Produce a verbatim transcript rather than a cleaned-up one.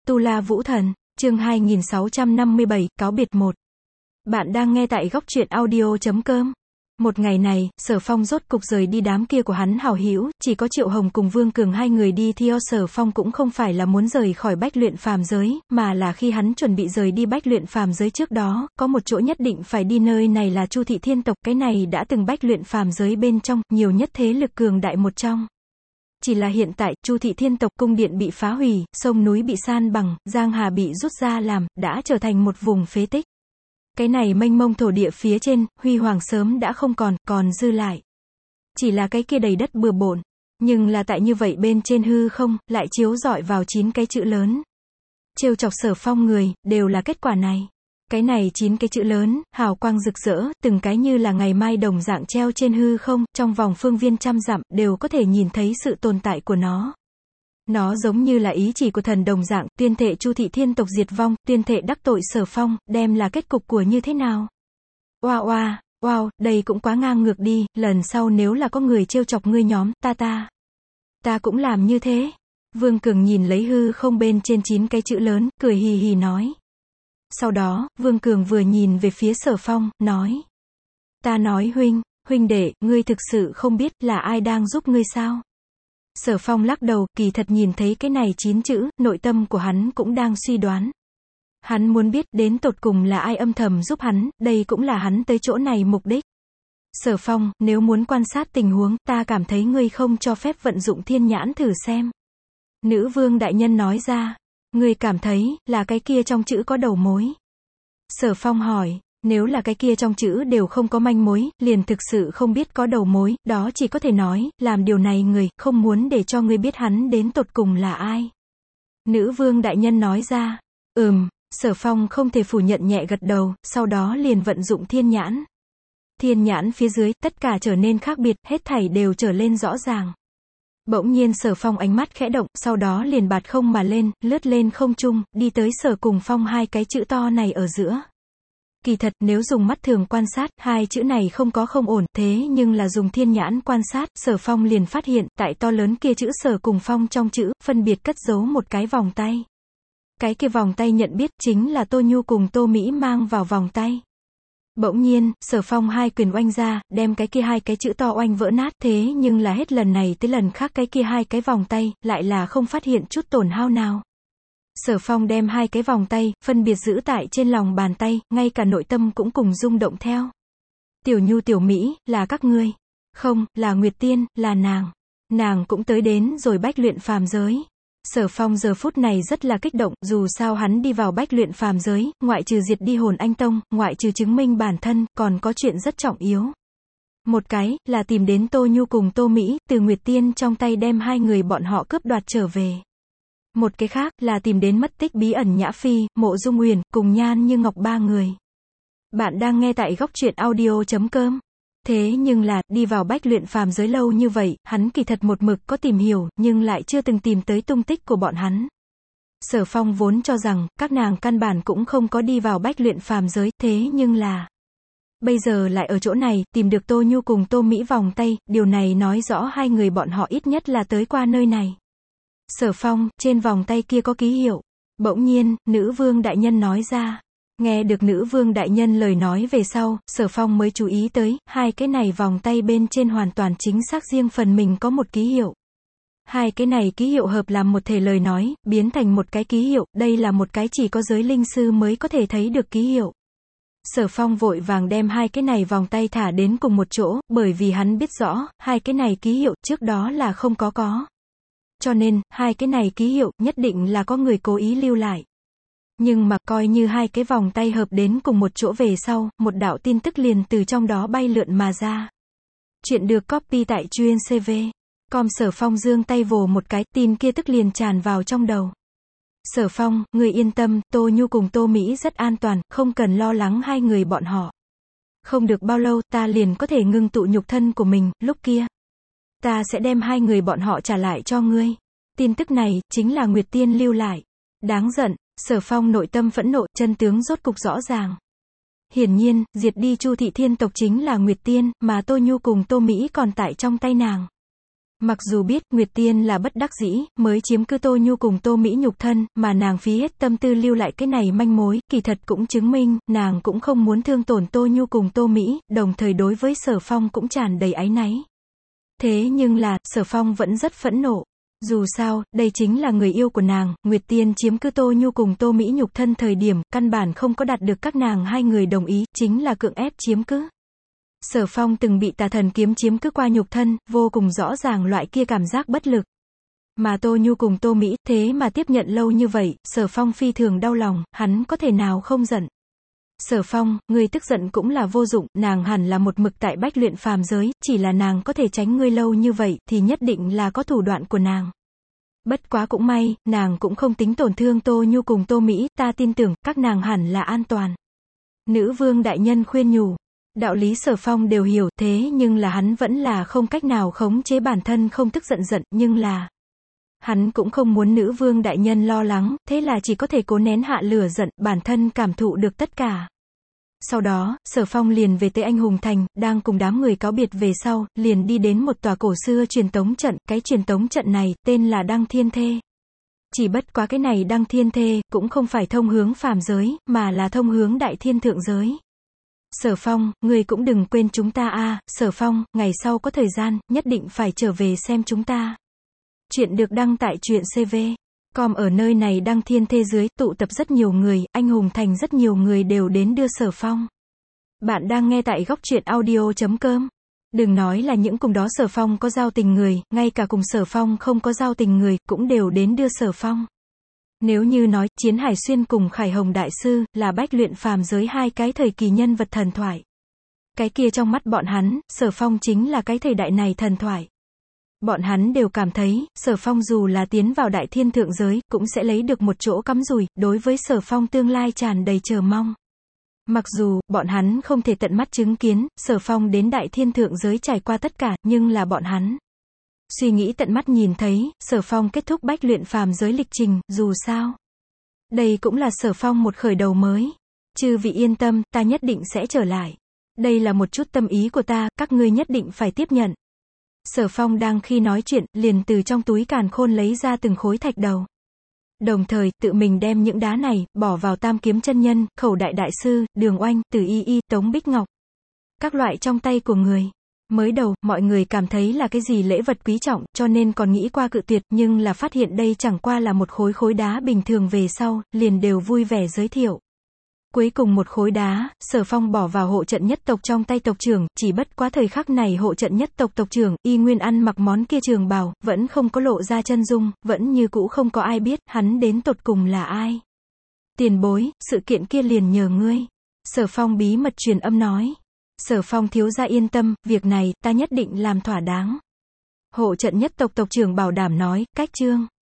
Tu La Vũ Thần, chương hai nghìn sáu trăm năm mươi bảy, cáo biệt một. Bạn đang nghe tại góc truyện audio chấm com. Một ngày này, Sở Phong rốt cục rời đi đám kia của hắn hảo hữu, chỉ có Triệu Hồng cùng Vương Cường hai người đi theo. Sở Phong cũng không phải là muốn rời khỏi Bách Luyện Phàm Giới, mà là khi hắn chuẩn bị rời đi Bách Luyện Phàm Giới trước đó, có một chỗ nhất định phải đi, nơi này là Chu Thị Thiên tộc, cái này đã từng Bách Luyện Phàm Giới bên trong, nhiều nhất thế lực cường đại một trong. Chỉ là hiện tại, Chu Thị Thiên tộc cung điện bị phá hủy, sông núi bị san bằng, giang hà bị rút ra làm, đã trở thành một vùng phế tích. Cái này mênh mông thổ địa phía trên, huy hoàng sớm đã không còn, còn dư lại. Chỉ là cái kia đầy đất bừa bộn. Nhưng là tại như vậy bên trên hư không, lại chiếu rọi vào chín cái chữ lớn. Trêu chọc Sở Phong người, đều là kết quả này. Cái này chín cái chữ lớn, hào quang rực rỡ, từng cái như là ngày mai đồng dạng treo trên hư không, trong vòng phương viên trăm dặm, đều có thể nhìn thấy sự tồn tại của nó. Nó giống như là ý chỉ của thần đồng dạng, tuyên thệ Chu Thị Thiên tộc diệt vong, tuyên thệ đắc tội Sở Phong, đem là kết cục của như thế nào. Oa oa, wow, đây cũng quá ngang ngược đi, lần sau nếu là có người trêu chọc ngươi nhóm, ta ta. Ta cũng làm như thế. Vương Cường nhìn lấy hư không bên trên chín cái chữ lớn, cười hì hì nói. Sau đó, Vương Cường vừa nhìn về phía Sở Phong, nói. Ta nói huynh, huynh đệ, ngươi thực sự không biết là ai đang giúp ngươi sao? Sở Phong lắc đầu, kỳ thật nhìn thấy cái này chín chữ, nội tâm của hắn cũng đang suy đoán. Hắn muốn biết đến tột cùng là ai âm thầm giúp hắn, đây cũng là hắn tới chỗ này mục đích. Sở Phong, nếu muốn quan sát tình huống, ta cảm thấy ngươi không cho phép vận dụng thiên nhãn thử xem. Nữ vương đại nhân nói ra. Ngươi cảm thấy, là cái kia trong chữ có đầu mối. Sở Phong hỏi, nếu là cái kia trong chữ đều không có manh mối, liền thực sự không biết có đầu mối, đó chỉ có thể nói, làm điều này người, không muốn để cho ngươi biết hắn đến tột cùng là ai. Nữ vương đại nhân nói ra, ừm, Sở Phong không thể phủ nhận nhẹ gật đầu, sau đó liền vận dụng thiên nhãn. Thiên nhãn phía dưới, tất cả trở nên khác biệt, hết thảy đều trở lên rõ ràng. Bỗng nhiên Sở Phong ánh mắt khẽ động, sau đó liền bạt không mà lên, lướt lên không trung, đi tới Sở cùng Phong hai cái chữ to này ở giữa. Kỳ thật, nếu dùng mắt thường quan sát, hai chữ này không có không ổn, thế nhưng là dùng thiên nhãn quan sát, Sở Phong liền phát hiện, tại to lớn kia chữ Sở cùng Phong trong chữ, phân biệt cất giấu một cái vòng tay. Cái kia vòng tay nhận biết chính là Tô Nhu cùng Tô Mỹ mang vào vòng tay. Bỗng nhiên, Sở Phong hai quyền oanh ra, đem cái kia hai cái chữ to oanh vỡ nát, thế nhưng là hết lần này tới lần khác cái kia hai cái vòng tay, lại là không phát hiện chút tổn hao nào. Sở Phong đem hai cái vòng tay, phân biệt giữ tại trên lòng bàn tay, ngay cả nội tâm cũng cùng rung động theo. Tiểu Nhu Tiểu Mỹ, là các ngươi. Không, là Nguyệt Tiên, là nàng. Nàng cũng tới đến rồi Bách Luyện Phàm Giới. Sở Phong giờ phút này rất là kích động, dù sao hắn đi vào Bách Luyện Phàm Giới, ngoại trừ diệt đi Hồn Anh Tông, ngoại trừ chứng minh bản thân, còn có chuyện rất trọng yếu. Một cái, là tìm đến Tô Nhu cùng Tô Mỹ, từ Nguyệt Tiên trong tay đem hai người bọn họ cướp đoạt trở về. Một cái khác, là tìm đến mất tích bí ẩn Nhã Phi, Mộ Dung Uyển, cùng Nhan Như Ngọc ba người. Bạn đang nghe tại góc truyện audio chấm com. Thế nhưng là, đi vào Bách Luyện Phàm Giới lâu như vậy, hắn kỳ thật một mực có tìm hiểu, nhưng lại chưa từng tìm tới tung tích của bọn hắn. Sở Phong vốn cho rằng, các nàng căn bản cũng không có đi vào Bách Luyện Phàm Giới, thế nhưng là... Bây giờ lại ở chỗ này, tìm được Tô Nhu cùng Tô Mỹ vòng tay, điều này nói rõ hai người bọn họ ít nhất là tới qua nơi này. Sở Phong, trên vòng tay kia có ký hiệu. Bỗng nhiên, nữ vương đại nhân nói ra. Nghe được nữ vương đại nhân lời nói về sau, Sở Phong mới chú ý tới, hai cái này vòng tay bên trên hoàn toàn chính xác riêng phần mình có một ký hiệu. Hai cái này ký hiệu hợp làm một thể lời nói, biến thành một cái ký hiệu, đây là một cái chỉ có giới linh sư mới có thể thấy được ký hiệu. Sở Phong vội vàng đem hai cái này vòng tay thả đến cùng một chỗ, bởi vì hắn biết rõ, hai cái này ký hiệu trước đó là không có có. Cho nên, hai cái này ký hiệu, nhất định là có người cố ý lưu lại. Nhưng mà, coi như hai cái vòng tay hợp đến cùng một chỗ về sau, một đạo tin tức liền từ trong đó bay lượn mà ra. Chuyện được copy tại chuyên xê vê. Com. Sở Phong giương tay vồ một cái, tin kia tức liền tràn vào trong đầu. Sở Phong, người yên tâm, Tô Nhu cùng Tô Mỹ rất an toàn, không cần lo lắng hai người bọn họ. Không được bao lâu, ta liền có thể ngưng tụ nhục thân của mình, lúc kia. Ta sẽ đem hai người bọn họ trả lại cho ngươi. Tin tức này, chính là Nguyệt Tiên lưu lại. Đáng giận. Sở Phong nội tâm phẫn nộ, chân tướng rốt cục rõ ràng. Hiển nhiên, diệt đi Chu Thị Thiên tộc chính là Nguyệt Tiên, mà Tô Nhu cùng Tô Mỹ còn tại trong tay nàng. Mặc dù biết, Nguyệt Tiên là bất đắc dĩ, mới chiếm cứ Tô Nhu cùng Tô Mỹ nhục thân, mà nàng phí hết tâm tư lưu lại cái này manh mối, kỳ thật cũng chứng minh, nàng cũng không muốn thương tổn Tô Nhu cùng Tô Mỹ, đồng thời đối với Sở Phong cũng tràn đầy áy náy. Thế nhưng là, Sở Phong vẫn rất phẫn nộ. Dù sao, đây chính là người yêu của nàng, Nguyệt Tiên chiếm cứ Tô Nhu cùng Tô Mỹ nhục thân thời điểm, căn bản không có đạt được các nàng hai người đồng ý, chính là cưỡng ép chiếm cứ. Sở Phong từng bị tà thần kiếm chiếm cứ qua nhục thân, vô cùng rõ ràng loại kia cảm giác bất lực. Mà Tô Nhu cùng Tô Mỹ, thế mà tiếp nhận lâu như vậy, Sở Phong phi thường đau lòng, hắn có thể nào không giận. Sở Phong, ngươi tức giận cũng là vô dụng, nàng hẳn là một mực tại bách luyện phàm giới, chỉ là nàng có thể tránh ngươi lâu như vậy, thì nhất định là có thủ đoạn của nàng. Bất quá cũng may, nàng cũng không tính tổn thương Tô Nhu cùng Tô Mỹ, ta tin tưởng, các nàng hẳn là an toàn. Nữ vương đại nhân khuyên nhủ. Đạo lý Sở Phong đều hiểu, thế nhưng là hắn vẫn là không cách nào khống chế bản thân không tức giận giận, nhưng là hắn cũng không muốn nữ vương đại nhân lo lắng, thế là chỉ có thể cố nén hạ lửa giận, bản thân cảm thụ được tất cả. Sau đó, Sở Phong liền về tới Anh Hùng Thành, đang cùng đám người cáo biệt về sau, liền đi đến một tòa cổ xưa truyền tống trận, cái truyền tống trận này, tên là Đăng Thiên Thê. Chỉ bất quá cái này Đăng Thiên Thê, cũng không phải thông hướng phàm giới, mà là thông hướng đại thiên thượng giới. Sở Phong, ngươi cũng đừng quên chúng ta a, Sở Phong, ngày sau có thời gian, nhất định phải trở về xem chúng ta. Chuyện được đăng tại truyện xê vê chấm com. Ở nơi này Đăng Thiên Thê dưới, tụ tập rất nhiều người, Anh Hùng Thành rất nhiều người đều đến đưa Sở Phong. Bạn đang nghe tại góc truyện audio chấm com. Đừng nói là những cùng đó Sở Phong có giao tình người, ngay cả cùng Sở Phong không có giao tình người, cũng đều đến đưa Sở Phong. Nếu như nói, Chiến Hải Xuyên cùng Khải Hồng Đại Sư, là bách luyện phàm giới hai cái thời kỳ nhân vật thần thoại. Cái kia trong mắt bọn hắn, Sở Phong chính là cái thời đại này thần thoại. Bọn hắn đều cảm thấy, Sở Phong dù là tiến vào đại thiên thượng giới, cũng sẽ lấy được một chỗ cắm rùi, đối với Sở Phong tương lai tràn đầy chờ mong. Mặc dù, bọn hắn không thể tận mắt chứng kiến, Sở Phong đến đại thiên thượng giới trải qua tất cả, nhưng là bọn hắn suy nghĩ tận mắt nhìn thấy, Sở Phong kết thúc bách luyện phàm giới lịch trình, dù sao. Đây cũng là Sở Phong một khởi đầu mới. Chư vị yên tâm, ta nhất định sẽ trở lại. Đây là một chút tâm ý của ta, các ngươi nhất định phải tiếp nhận. Sở Phong đang khi nói chuyện, liền từ trong túi càn khôn lấy ra từng khối thạch đầu. Đồng thời, tự mình đem những đá này, bỏ vào Tam Kiếm Chân Nhân, Khẩu Đại Đại Sư, Đường Oanh, Từ Y Y, Tống Bích Ngọc. Các loại trong tay của người. Mới đầu, mọi người cảm thấy là cái gì lễ vật quý trọng, cho nên còn nghĩ qua cự tuyệt, nhưng là phát hiện đây chẳng qua là một khối khối đá bình thường về sau, liền đều vui vẻ giới thiệu. Cuối cùng một khối đá, Sở Phong bỏ vào hộ trận nhất tộc trong tay tộc trưởng, chỉ bất quá thời khắc này hộ trận nhất tộc tộc trưởng, y nguyên ăn mặc món kia trường bào, vẫn không có lộ ra chân dung, vẫn như cũ không có ai biết, hắn đến tột cùng là ai. Tiền bối, sự kiện kia liền nhờ ngươi. Sở Phong bí mật truyền âm nói. Sở Phong thiếu gia yên tâm, việc này, ta nhất định làm thỏa đáng. Hộ trận nhất tộc tộc trưởng bảo đảm nói, cách chương.